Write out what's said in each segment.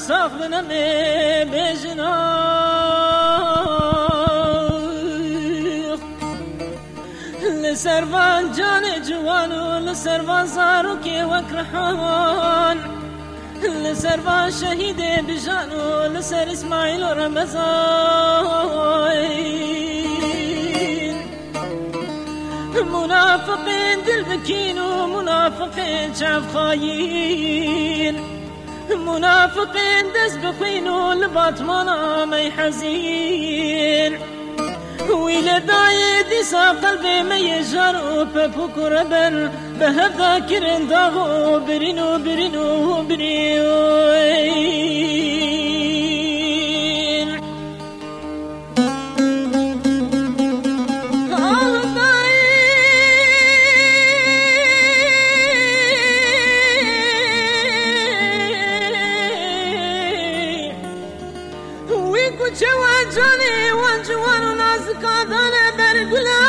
امساق بنمي بجنا لسرفان جان جوانو لسرفان زاروكي وكرحان لسرفان شهيد بجانو لسر اسماعيل ورمضان منافقين دل بكين ومنافقين شعب خاين منافقين دز بخينو لباطمانا مي حزين ويل دايدي سا قلبي ما يجارو بفوك ربن بهب ذاكرين داغو برينو برينو بريوين ويكو جوا جاني وانجوانو نازك عدانا برقلا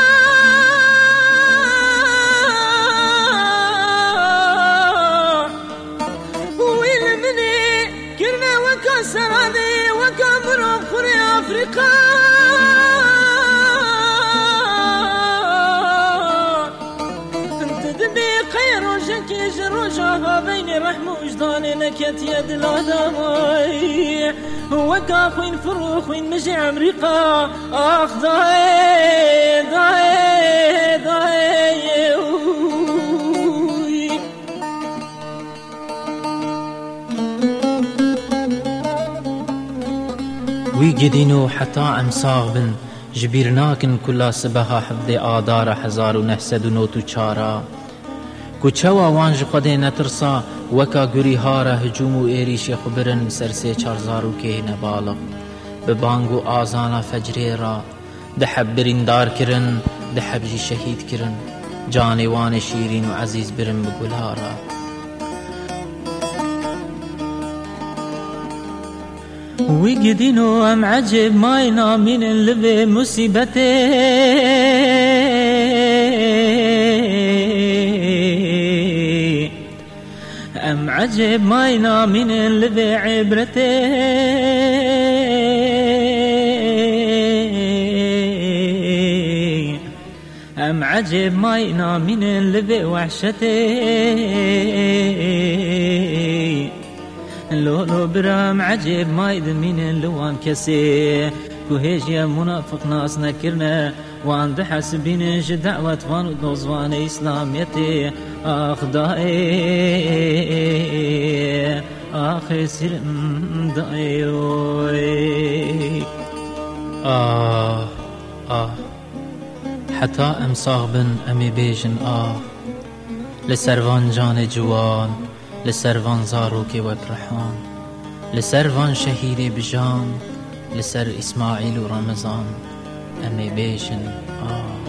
ويلمني كرنا وكا سرادي وكا مروب خوري أفريقا انت دبي خير وجنكي جروجها بين رحم وجداني نكت يد الهدامي وكا خوين فروخ وين مجي أمريكا آخ ضاي ضاي ضاي ويجدينو حتى امساغ بن جبيرناكن كلا سبها حفظ آدار 1904 كوچوا وانج خده نترسا وكا گوری هارا هجوم و ایریش خبرن سرسه 4000 که نبالغ ببانگو آزانا فجری را دحب بریندار کرن دحب جی شهید کرن جانوان شیرین و عزیز برن بگلارا ويقدينو ام عجب ماينا من اللي مصيبته ام عجب ماينا من اللي عبرته ام عجب ماينا من اللي وحشته لولو برام عجب مايد من اللوان كسي كوهيج يا منافق ناس نكرنا وان دحسبين دعوة وان ودوزوان إسلاميتي آخ دائي آخ سرم دائي حتى امساغ بن امي بيجن لسروان جان جوان لسروان زاروكي وكرحان لسروان شهيدي بجان لسر إسماعيل ورمضان أمي بيشن